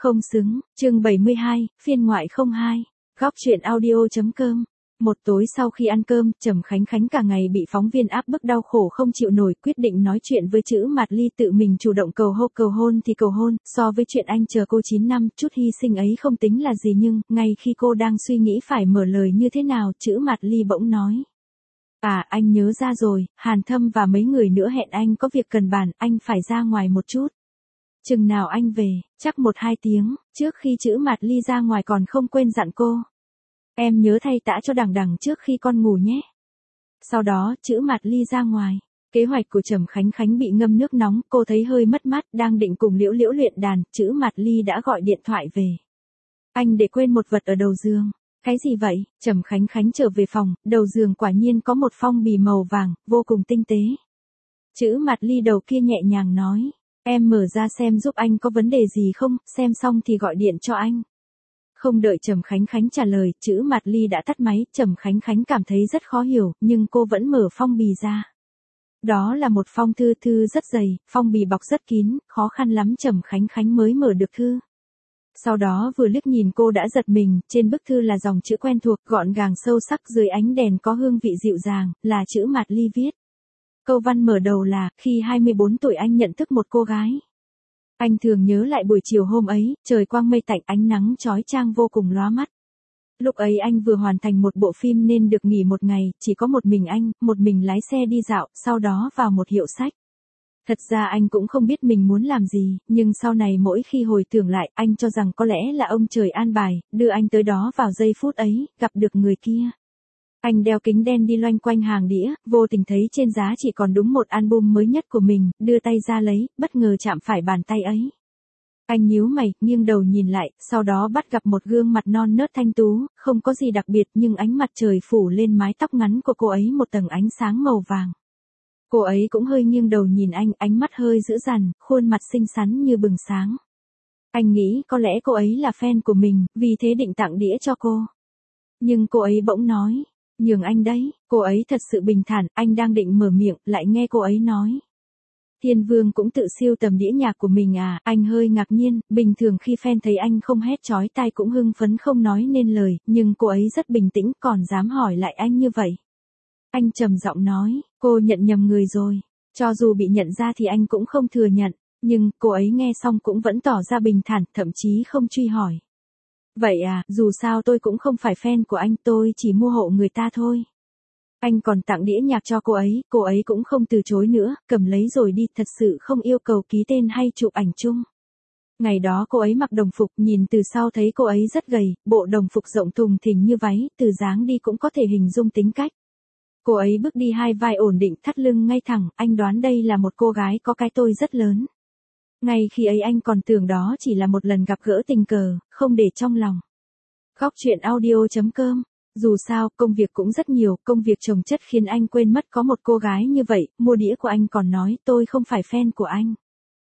Không xứng, chương 72, phiên ngoại 02, góc truyện audio.com. Một tối sau khi ăn cơm, Trầm Khánh Khánh cả ngày bị phóng viên áp bức đau khổ không chịu nổi, quyết định nói chuyện với Chữ Mạt Ly, tự mình chủ động cầu hôn thì cầu hôn, so với chuyện anh chờ cô 9 năm, chút hy sinh ấy không tính là gì, nhưng ngay khi cô đang suy nghĩ phải mở lời như thế nào, Chữ Mạt Ly bỗng nói: "À, anh nhớ ra rồi, Hàn Thâm và mấy người nữa hẹn anh có việc cần bàn, anh phải ra ngoài một chút." "Chừng nào anh về?" "Chắc 1-2 tiếng." Trước khi Chữ Mạt Ly ra ngoài còn không quên dặn cô: "Em nhớ thay tã cho đằng đằng trước khi con ngủ nhé." Sau đó, Chữ Mạt Ly ra ngoài. Kế hoạch của Trầm Khánh Khánh bị ngâm nước nóng, cô thấy hơi mất mát, đang định cùng Liễu Liễu luyện đàn, Chữ Mạt Ly đã gọi điện thoại về. "Anh để quên một vật ở đầu giường." "Cái gì vậy?" Trầm Khánh Khánh trở về phòng, đầu giường quả nhiên có một phong bì màu vàng, vô cùng tinh tế. Chữ Mạt Ly đầu kia nhẹ nhàng nói: "Em mở ra xem giúp anh, có vấn đề gì không, xem xong thì gọi điện cho anh." Không đợi Trầm Khánh Khánh trả lời, Chữ Mạt Ly đã tắt máy. Trầm Khánh Khánh cảm thấy rất khó hiểu, nhưng cô vẫn mở phong bì ra. Đó là một phong thư rất dày, phong bì bọc rất kín, khó khăn lắm Trầm Khánh Khánh mới mở được thư. Sau đó vừa liếc nhìn cô đã giật mình, trên bức thư là dòng chữ quen thuộc, gọn gàng sâu sắc, dưới ánh đèn có hương vị dịu dàng, là Chữ Mạt Ly viết. Câu văn mở đầu là: "Khi 24 tuổi anh nhận thức một cô gái. Anh thường nhớ lại buổi chiều hôm ấy, trời quang mây tạnh, ánh nắng chói chang vô cùng lóa mắt. Lúc ấy anh vừa hoàn thành một bộ phim nên được nghỉ một ngày, chỉ có một mình anh, một mình lái xe đi dạo, sau đó vào một hiệu sách. Thật ra anh cũng không biết mình muốn làm gì, nhưng sau này mỗi khi hồi tưởng lại, anh cho rằng có lẽ là ông trời an bài, đưa anh tới đó vào giây phút ấy, gặp được người kia. Anh đeo kính đen đi loanh quanh hàng đĩa, vô tình thấy trên giá chỉ còn đúng một album mới nhất của mình, đưa tay ra lấy, bất ngờ chạm phải bàn tay ấy. Anh nhíu mày, nghiêng đầu nhìn lại, sau đó bắt gặp một gương mặt non nớt thanh tú, không có gì đặc biệt nhưng ánh mặt trời phủ lên mái tóc ngắn của cô ấy một tầng ánh sáng màu vàng. Cô ấy cũng hơi nghiêng đầu nhìn anh, ánh mắt hơi dữ dằn, khuôn mặt xinh xắn như bừng sáng. Anh nghĩ có lẽ cô ấy là fan của mình, vì thế định tặng đĩa cho cô. Nhưng cô ấy bỗng nói: "Nhường anh đấy." Cô ấy thật sự bình thản, anh đang định mở miệng, lại nghe cô ấy nói: "Thiên Vương cũng tự sưu tầm đĩa nhạc của mình à?" Anh hơi ngạc nhiên, bình thường khi fan thấy anh không hét chói tai cũng hưng phấn không nói nên lời, nhưng cô ấy rất bình tĩnh, còn dám hỏi lại anh như vậy. Anh trầm giọng nói: "Cô nhận nhầm người rồi." Cho dù bị nhận ra thì anh cũng không thừa nhận, nhưng cô ấy nghe xong cũng vẫn tỏ ra bình thản, thậm chí không truy hỏi. "Vậy à, dù sao tôi cũng không phải fan của anh, tôi chỉ mua hộ người ta thôi." Anh còn tặng đĩa nhạc cho cô ấy cũng không từ chối nữa, cầm lấy rồi đi, thật sự không yêu cầu ký tên hay chụp ảnh chung. Ngày đó cô ấy mặc đồng phục, nhìn từ sau thấy cô ấy rất gầy, bộ đồng phục rộng thùng thình như váy, từ dáng đi cũng có thể hình dung tính cách. Cô ấy bước đi hai vai ổn định, thắt lưng ngay thẳng, anh đoán đây là một cô gái có cái tôi rất lớn. Ngay khi ấy anh còn tưởng đó chỉ là một lần gặp gỡ tình cờ, không để trong lòng. Góc truyện audio.com. Dù sao, công việc cũng rất nhiều, công việc chồng chất khiến anh quên mất có một cô gái như vậy, mua đĩa của anh còn nói: "Tôi không phải fan của anh."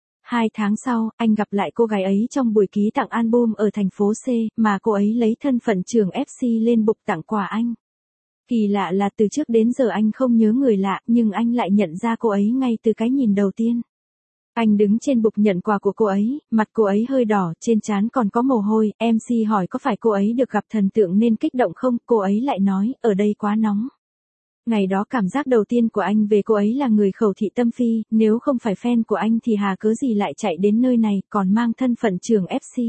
2 tháng sau, anh gặp lại cô gái ấy trong buổi ký tặng album ở thành phố C, mà cô ấy lấy thân phận trưởng FC lên bục tặng quà anh. Kỳ lạ là từ trước đến giờ anh không nhớ người lạ, nhưng anh lại nhận ra cô ấy ngay từ cái nhìn đầu tiên. Anh đứng trên bục nhận quà của cô ấy, mặt cô ấy hơi đỏ, trên trán còn có mồ hôi, MC hỏi có phải cô ấy được gặp thần tượng nên kích động không, cô ấy lại nói: "Ở đây quá nóng." Ngày đó cảm giác đầu tiên của anh về cô ấy là người khẩu thị tâm phi, nếu không phải fan của anh thì hà cớ gì lại chạy đến nơi này, còn mang thân phận trưởng FC.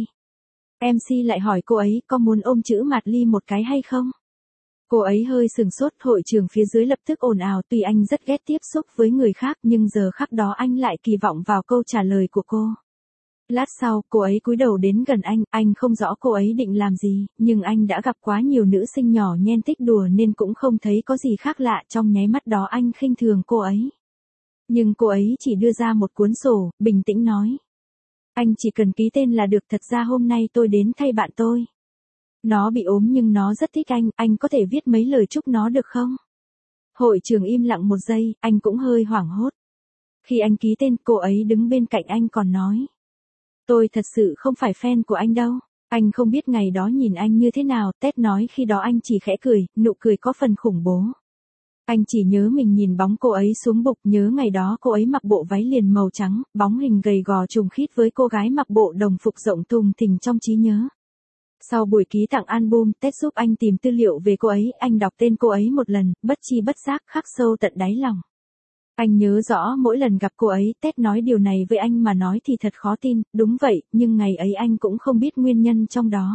MC lại hỏi cô ấy có muốn ôm Chữ Mạt Ly một cái hay không. Cô ấy hơi sừng sốt, hội trường phía dưới lập tức ồn ào, tuy anh rất ghét tiếp xúc với người khác nhưng giờ khắc đó anh lại kỳ vọng vào câu trả lời của cô. Lát sau, cô ấy cúi đầu đến gần anh không rõ cô ấy định làm gì, nhưng anh đã gặp quá nhiều nữ sinh nhỏ nhen thích đùa nên cũng không thấy có gì khác lạ, trong nháy mắt đó anh khinh thường cô ấy. Nhưng cô ấy chỉ đưa ra một cuốn sổ, bình tĩnh nói: "Anh chỉ cần ký tên là được, thật ra hôm nay tôi đến thay bạn tôi. Nó bị ốm nhưng nó rất thích anh có thể viết mấy lời chúc nó được không?" Hội trường im lặng một giây, anh cũng hơi hoảng hốt. Khi anh ký tên, cô ấy đứng bên cạnh anh còn nói: "Tôi thật sự không phải fan của anh đâu." Anh không biết ngày đó nhìn anh như thế nào, Tết nói khi đó anh chỉ khẽ cười, nụ cười có phần khủng bố. Anh chỉ nhớ mình nhìn bóng cô ấy xuống bục, nhớ ngày đó cô ấy mặc bộ váy liền màu trắng, bóng hình gầy gò trùng khít với cô gái mặc bộ đồng phục rộng thùng thình trong trí nhớ. Sau buổi ký tặng album, Tết giúp anh tìm tư liệu về cô ấy, anh đọc tên cô ấy một lần, bất chi bất giác khắc sâu tận đáy lòng. Anh nhớ rõ mỗi lần gặp cô ấy, Tết nói điều này với anh mà nói thì thật khó tin, đúng vậy, nhưng ngày ấy anh cũng không biết nguyên nhân trong đó.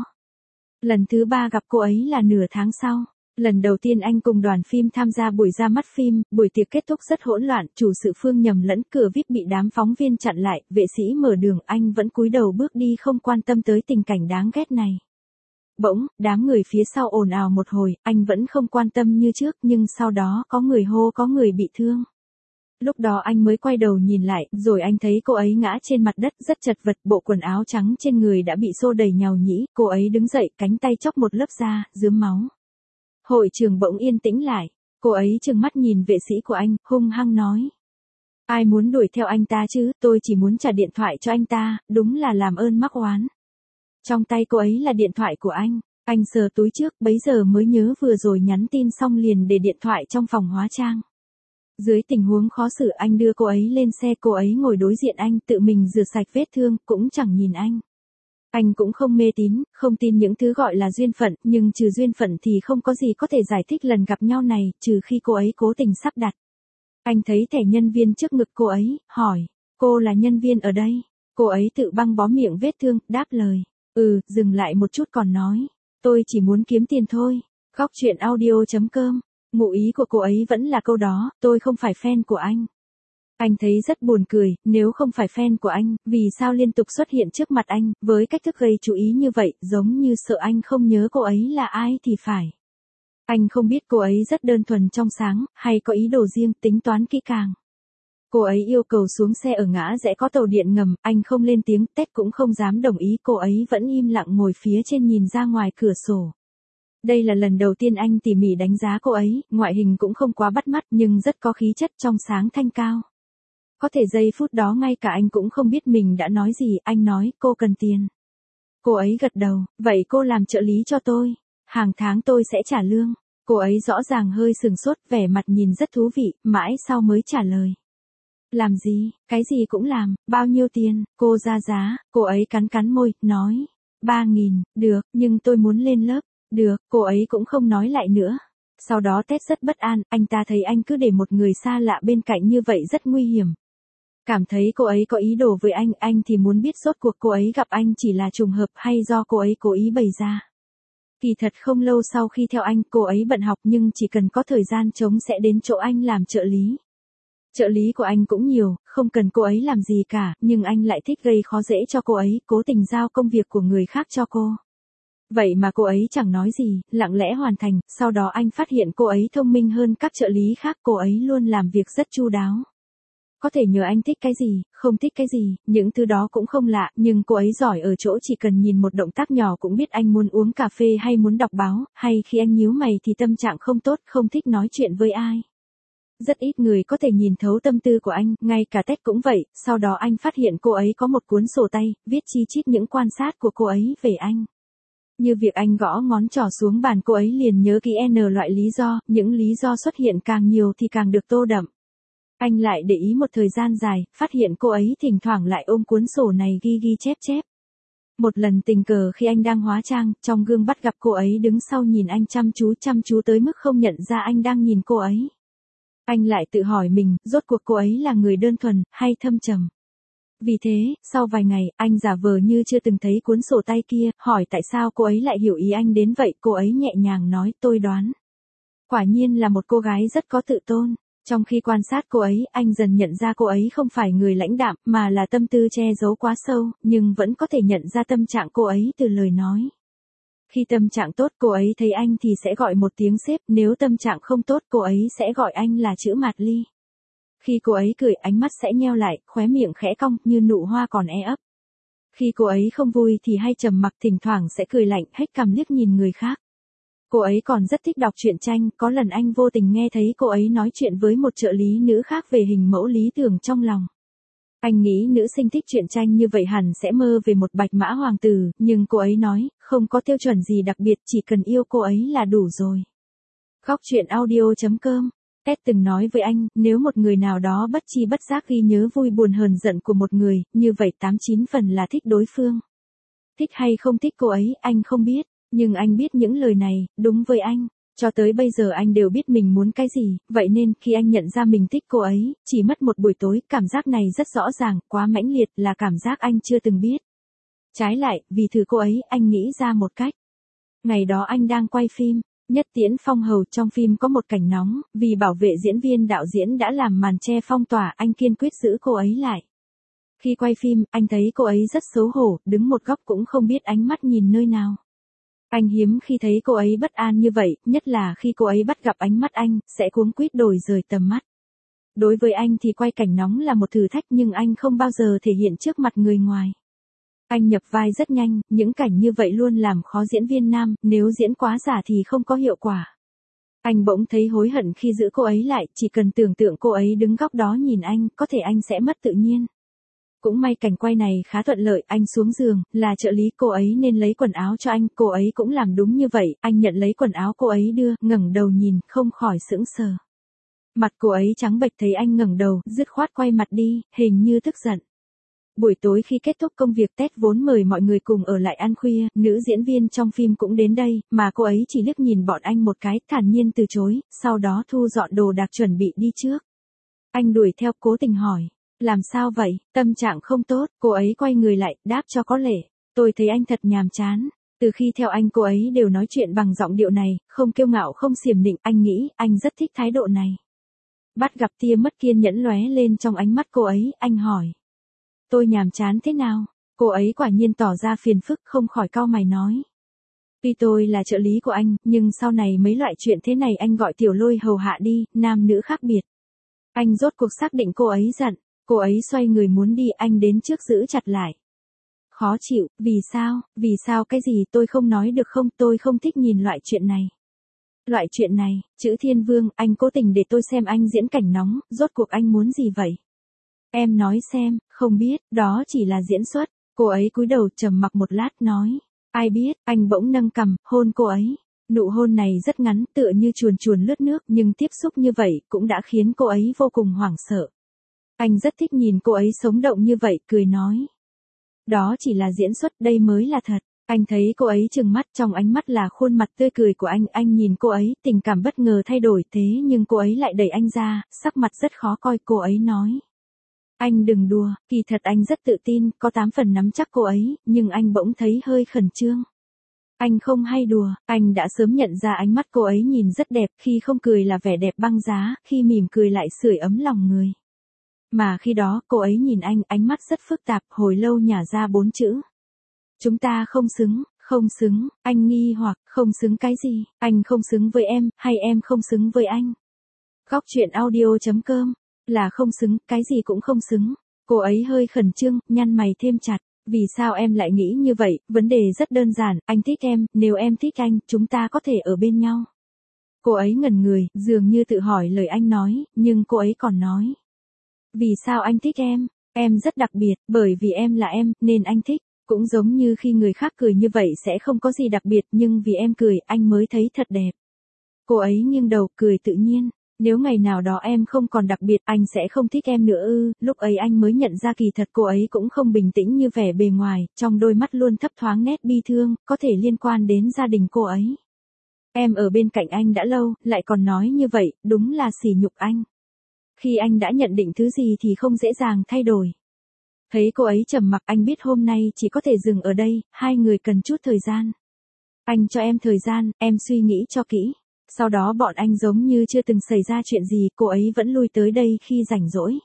Lần thứ 3 gặp cô ấy là nửa tháng sau. Lần đầu tiên anh cùng đoàn phim tham gia buổi ra mắt phim, buổi tiệc kết thúc rất hỗn loạn, chủ sự Phương nhầm lẫn, cửa VIP bị đám phóng viên chặn lại, vệ sĩ mở đường, anh vẫn cúi đầu bước đi không quan tâm tới tình cảnh đáng ghét này. Bỗng, đám người phía sau ồn ào một hồi, anh vẫn không quan tâm như trước, nhưng sau đó có người hô có người bị thương. Lúc đó anh mới quay đầu nhìn lại, rồi anh thấy cô ấy ngã trên mặt đất rất chật vật, bộ quần áo trắng trên người đã bị xô đầy nhàu nhĩ, cô ấy đứng dậy, cánh tay chóc một lớp da, rướm máu. Hội trường bỗng yên tĩnh lại, cô ấy trừng mắt nhìn vệ sĩ của anh, hung hăng nói. Ai muốn đuổi theo anh ta chứ, tôi chỉ muốn trả điện thoại cho anh ta, đúng là làm ơn mắc oán. Trong tay cô ấy là điện thoại của anh sờ túi trước, bấy giờ mới nhớ vừa rồi nhắn tin xong liền để điện thoại trong phòng hóa trang. Dưới tình huống khó xử anh đưa cô ấy lên xe, cô ấy ngồi đối diện anh, tự mình rửa sạch vết thương, cũng chẳng nhìn anh. Anh cũng không mê tín, không tin những thứ gọi là duyên phận, nhưng trừ duyên phận thì không có gì có thể giải thích lần gặp nhau này, trừ khi cô ấy cố tình sắp đặt. Anh thấy thẻ nhân viên trước ngực cô ấy, hỏi, cô là nhân viên ở đây? Cô ấy tự băng bó miệng vết thương, đáp lời, dừng lại một chút còn nói, tôi chỉ muốn kiếm tiền thôi. Góc chuyện audio.com, ngụ ý của cô ấy vẫn là câu đó, tôi không phải fan của anh. Anh thấy rất buồn cười, nếu không phải fan của anh, vì sao liên tục xuất hiện trước mặt anh, với cách thức gây chú ý như vậy, giống như sợ anh không nhớ cô ấy là ai thì phải. Anh không biết cô ấy rất đơn thuần trong sáng, hay có ý đồ riêng, tính toán kỹ càng. Cô ấy yêu cầu xuống xe ở ngã rẽ có tàu điện ngầm, anh không lên tiếng, Tết cũng không dám đồng ý, cô ấy vẫn im lặng ngồi phía trên nhìn ra ngoài cửa sổ. Đây là lần đầu tiên anh tỉ mỉ đánh giá cô ấy, ngoại hình cũng không quá bắt mắt nhưng rất có khí chất trong sáng thanh cao. Có thể giây phút đó ngay cả anh cũng không biết mình đã nói gì, anh nói, cô cần tiền. Cô ấy gật đầu, vậy cô làm trợ lý cho tôi. Hàng tháng tôi sẽ trả lương. Cô ấy rõ ràng hơi sừng sốt, vẻ mặt nhìn rất thú vị, mãi sau mới trả lời. Làm gì, cái gì cũng làm, bao nhiêu tiền, cô ra giá, cô ấy cắn cắn môi, nói. 3.000, được, nhưng tôi muốn lên lớp. Được, cô ấy cũng không nói lại nữa. Sau đó Tết rất bất an, anh ta thấy anh cứ để một người xa lạ bên cạnh như vậy rất nguy hiểm. Cảm thấy cô ấy có ý đồ với anh thì muốn biết rốt cuộc cô ấy gặp anh chỉ là trùng hợp hay do cô ấy cố ý bày ra. Kỳ thật không lâu sau khi theo anh, cô ấy bận học nhưng chỉ cần có thời gian trống sẽ đến chỗ anh làm trợ lý. Trợ lý của anh cũng nhiều, không cần cô ấy làm gì cả, nhưng anh lại thích gây khó dễ cho cô ấy, cố tình giao công việc của người khác cho cô. Vậy mà cô ấy chẳng nói gì, lặng lẽ hoàn thành, sau đó anh phát hiện cô ấy thông minh hơn các trợ lý khác, cô ấy luôn làm việc rất chu đáo. Có thể nhờ anh thích cái gì, không thích cái gì, những thứ đó cũng không lạ, nhưng cô ấy giỏi ở chỗ chỉ cần nhìn một động tác nhỏ cũng biết anh muốn uống cà phê hay muốn đọc báo, hay khi anh nhíu mày thì tâm trạng không tốt, không thích nói chuyện với ai. Rất ít người có thể nhìn thấu tâm tư của anh, ngay cả Tết cũng vậy, sau đó anh phát hiện cô ấy có một cuốn sổ tay, viết chi chít những quan sát của cô ấy về anh. Như việc anh gõ ngón trỏ xuống bàn cô ấy liền nhớ kỹ N loại lý do, những lý do xuất hiện càng nhiều thì càng được tô đậm. Anh lại để ý một thời gian dài, phát hiện cô ấy thỉnh thoảng lại ôm cuốn sổ này ghi chép. Một lần tình cờ khi anh đang hóa trang, trong gương bắt gặp cô ấy đứng sau nhìn anh chăm chú tới mức không nhận ra anh đang nhìn cô ấy. Anh lại tự hỏi mình, rốt cuộc cô ấy là người đơn thuần, hay thâm trầm. Vì thế, sau vài ngày, anh giả vờ như chưa từng thấy cuốn sổ tay kia, hỏi tại sao cô ấy lại hiểu ý anh đến vậy, cô ấy nhẹ nhàng nói, tôi đoán. Quả nhiên là một cô gái rất có tự tôn. Trong khi quan sát cô ấy, anh dần nhận ra cô ấy không phải người lãnh đạm, mà là tâm tư che giấu quá sâu, nhưng vẫn có thể nhận ra tâm trạng cô ấy từ lời nói. Khi tâm trạng tốt cô ấy thấy anh thì sẽ gọi một tiếng sếp, nếu tâm trạng không tốt cô ấy sẽ gọi anh là chữ mạt ly. Khi cô ấy cười ánh mắt sẽ nheo lại, khóe miệng khẽ cong như nụ hoa còn e ấp. Khi cô ấy không vui thì hay trầm mặc, thỉnh thoảng sẽ cười lạnh, hếch cằm liếc nhìn người khác. Cô ấy còn rất thích đọc truyện tranh, có lần anh vô tình nghe thấy cô ấy nói chuyện với một trợ lý nữ khác về hình mẫu lý tưởng trong lòng. Anh nghĩ nữ sinh thích truyện tranh như vậy hẳn sẽ mơ về một bạch mã hoàng tử, nhưng cô ấy nói, không có tiêu chuẩn gì đặc biệt, chỉ cần yêu cô ấy là đủ rồi. Góc chuyện audio.com Ted từng nói với anh, nếu một người nào đó bất chi bất giác ghi nhớ vui buồn hờn giận của một người, như vậy 89 phần là thích đối phương. Thích hay không thích cô ấy, anh không biết, nhưng anh biết những lời này, đúng với anh. Cho tới bây giờ anh đều biết mình muốn cái gì, vậy nên khi anh nhận ra mình thích cô ấy, chỉ mất một buổi tối, cảm giác này rất rõ ràng, quá mãnh liệt là cảm giác anh chưa từng biết. Trái lại, vì thử cô ấy, anh nghĩ ra một cách. Ngày đó anh đang quay phim, Nhất Tiễn Phong Hầu trong phim có một cảnh nóng, vì bảo vệ diễn viên đạo diễn đã làm màn che phong tỏa, anh kiên quyết giữ cô ấy lại. Khi quay phim, anh thấy cô ấy rất xấu hổ, đứng một góc cũng không biết ánh mắt nhìn nơi nào. Anh hiếm khi thấy cô ấy bất an như vậy, nhất là khi cô ấy bắt gặp ánh mắt anh, sẽ cuống quýt đổi rời tầm mắt. Đối với anh thì quay cảnh nóng là một thử thách nhưng anh không bao giờ thể hiện trước mặt người ngoài. Anh nhập vai rất nhanh, những cảnh như vậy luôn làm khó diễn viên nam, nếu diễn quá giả thì không có hiệu quả. Anh bỗng thấy hối hận khi giữ cô ấy lại, chỉ cần tưởng tượng cô ấy đứng góc đó nhìn anh, có thể anh sẽ mất tự nhiên. Cũng may cảnh quay này khá thuận lợi, anh xuống giường, là trợ lý cô ấy nên lấy quần áo cho anh, cô ấy cũng làm đúng như vậy, anh nhận lấy quần áo cô ấy đưa, ngẩng đầu nhìn, không khỏi sững sờ. Mặt cô ấy trắng bệch thấy anh ngẩng đầu, dứt khoát quay mặt đi, hình như tức giận. Buổi tối khi kết thúc công việc Ted vốn mời mọi người cùng ở lại ăn khuya, nữ diễn viên trong phim cũng đến đây, mà cô ấy chỉ liếc nhìn bọn anh một cái, thản nhiên từ chối, sau đó thu dọn đồ đạc chuẩn bị đi trước. Anh đuổi theo cố tình hỏi, làm sao vậy, tâm trạng không tốt, cô ấy quay người lại, đáp cho có lệ, tôi thấy anh thật nhàm chán. Từ khi theo anh cô ấy đều nói chuyện bằng giọng điệu này, không kiêu ngạo không xiểm nịnh, anh nghĩ, anh rất thích thái độ này. Bắt gặp tia mất kiên nhẫn lóe lên trong ánh mắt cô ấy, anh hỏi. Tôi nhàm chán thế nào? Cô ấy quả nhiên tỏ ra phiền phức, không khỏi cau mày nói. Tuy tôi là trợ lý của anh, nhưng sau này mấy loại chuyện thế này anh gọi Tiểu Lôi hầu hạ đi, nam nữ khác biệt. Anh rốt cuộc xác định cô ấy giận, cô ấy xoay người muốn đi, anh đến trước giữ chặt lại. Khó chịu, vì sao cái gì tôi không nói được không, tôi không thích nhìn loại chuyện này. Loại chuyện này, chữ Thiên Vương, anh cố tình để tôi xem anh diễn cảnh nóng, rốt cuộc anh muốn gì vậy? Em nói xem, không biết, đó chỉ là diễn xuất. Cô ấy cúi đầu trầm mặc một lát nói. Ai biết, anh bỗng nâng cằm, hôn cô ấy. Nụ hôn này rất ngắn, tựa như chuồn chuồn lướt nước, nhưng tiếp xúc như vậy, cũng đã khiến cô ấy vô cùng hoảng sợ. Anh rất thích nhìn cô ấy sống động như vậy, cười nói. Đó chỉ là diễn xuất, đây mới là thật. Anh thấy cô ấy trừng mắt, trong ánh mắt là khuôn mặt tươi cười của anh nhìn cô ấy, tình cảm bất ngờ thay đổi, thế nhưng cô ấy lại đẩy anh ra, sắc mặt rất khó coi, cô ấy nói. Anh đừng đùa, kỳ thật anh rất tự tin, có 8 phần nắm chắc cô ấy, nhưng anh bỗng thấy hơi khẩn trương. Anh không hay đùa, anh đã sớm nhận ra ánh mắt cô ấy nhìn rất đẹp, khi không cười là vẻ đẹp băng giá, khi mỉm cười lại sưởi ấm lòng người. Mà khi đó, cô ấy nhìn anh, ánh mắt rất phức tạp, hồi lâu nhả ra 4 chữ. Chúng ta không xứng, anh nghi hoặc, không xứng cái gì, anh không xứng với em, hay em không xứng với anh. Góc truyện audio.com, là không xứng, cái gì cũng không xứng. Cô ấy hơi khẩn trương, nhăn mày thêm chặt. Vì sao em lại nghĩ như vậy, vấn đề rất đơn giản, anh thích em, nếu em thích anh, chúng ta có thể ở bên nhau. Cô ấy ngẩn người, dường như tự hỏi lời anh nói, nhưng cô ấy còn nói. Vì sao anh thích em rất đặc biệt, bởi vì em là em, nên anh thích. Cũng giống như khi người khác cười như vậy sẽ không có gì đặc biệt, nhưng vì em cười, anh mới thấy thật đẹp. Cô ấy nghiêng đầu, cười tự nhiên. Nếu ngày nào đó em không còn đặc biệt, anh sẽ không thích em nữa ư? Lúc ấy anh mới nhận ra kỳ thật cô ấy cũng không bình tĩnh như vẻ bề ngoài, trong đôi mắt luôn thấp thoáng nét bi thương, có thể liên quan đến gia đình cô ấy. Em ở bên cạnh anh đã lâu, lại còn nói như vậy, đúng là sỉ nhục anh. Khi anh đã nhận định thứ gì thì không dễ dàng thay đổi. Thấy cô ấy trầm mặc, anh biết hôm nay chỉ có thể dừng ở đây, hai người cần chút thời gian. Anh cho em thời gian, em suy nghĩ cho kỹ. Sau đó bọn anh giống như chưa từng xảy ra chuyện gì, cô ấy vẫn lui tới đây khi rảnh rỗi.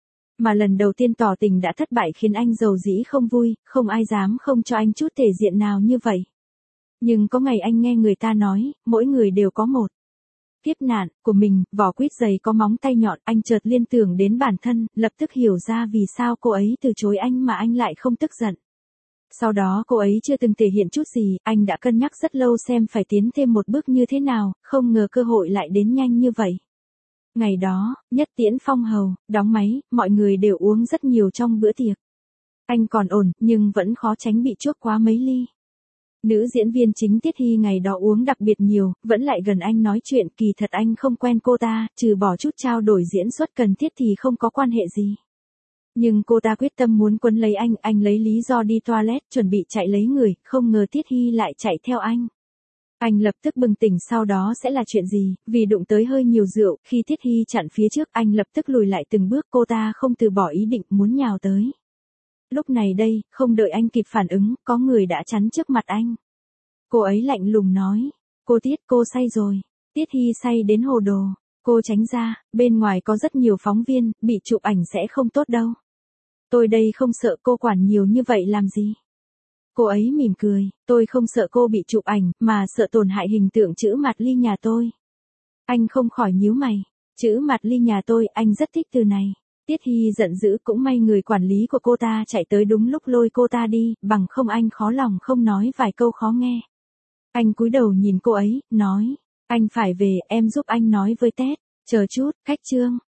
Mà lần đầu tiên tỏ tình đã thất bại khiến anh dầu dĩ không vui, không ai dám không cho anh chút thể diện nào như vậy. Nhưng có ngày anh nghe người ta nói, mỗi người đều có một kiếp nạn của mình, vỏ quýt dày có móng tay nhọn, anh chợt liên tưởng đến bản thân, lập tức hiểu ra vì sao cô ấy từ chối anh mà anh lại không tức giận. Sau đó cô ấy chưa từng thể hiện chút gì, anh đã cân nhắc rất lâu xem phải tiến thêm một bước như thế nào, không ngờ cơ hội lại đến nhanh như vậy. Ngày đó, Nhất Tiễn Phong Hầu, đóng máy, mọi người đều uống rất nhiều trong bữa tiệc. Anh còn ổn, nhưng vẫn khó tránh bị chuốc quá mấy ly. Nữ diễn viên chính Tiết Hy ngày đó uống đặc biệt nhiều, vẫn lại gần anh nói chuyện, kỳ thật anh không quen cô ta, trừ bỏ chút trao đổi diễn xuất cần thiết thì không có quan hệ gì. Nhưng cô ta quyết tâm muốn quấn lấy anh lấy lý do đi toilet, chuẩn bị chạy lấy người, không ngờ Tiết Hy lại chạy theo anh. Anh lập tức bừng tỉnh sau đó sẽ là chuyện gì, vì đụng tới hơi nhiều rượu, khi Tiết Hy chặn phía trước anh lập tức lùi lại từng bước, cô ta không từ bỏ ý định muốn nhào tới. Lúc này đây, không đợi anh kịp phản ứng, có người đã chắn trước mặt anh. Cô ấy lạnh lùng nói, cô Tiết, cô say rồi. Tiết Hy say đến hồ đồ, cô tránh ra, bên ngoài có rất nhiều phóng viên, bị chụp ảnh sẽ không tốt đâu. Tôi đây không sợ, cô quản nhiều như vậy làm gì. Cô ấy mỉm cười, tôi không sợ cô bị chụp ảnh, mà sợ tổn hại hình tượng chữ Mạt Ly nhà tôi. Anh không khỏi nhíu mày, chữ Mạt Ly nhà tôi, anh rất thích từ này. Tiết Hy giận dữ, cũng may người quản lý của cô ta chạy tới đúng lúc lôi cô ta đi, bằng không anh khó lòng không nói vài câu khó nghe. Anh cúi đầu nhìn cô ấy, nói, anh phải về, em giúp anh nói với Tết, chờ chút, cách chương.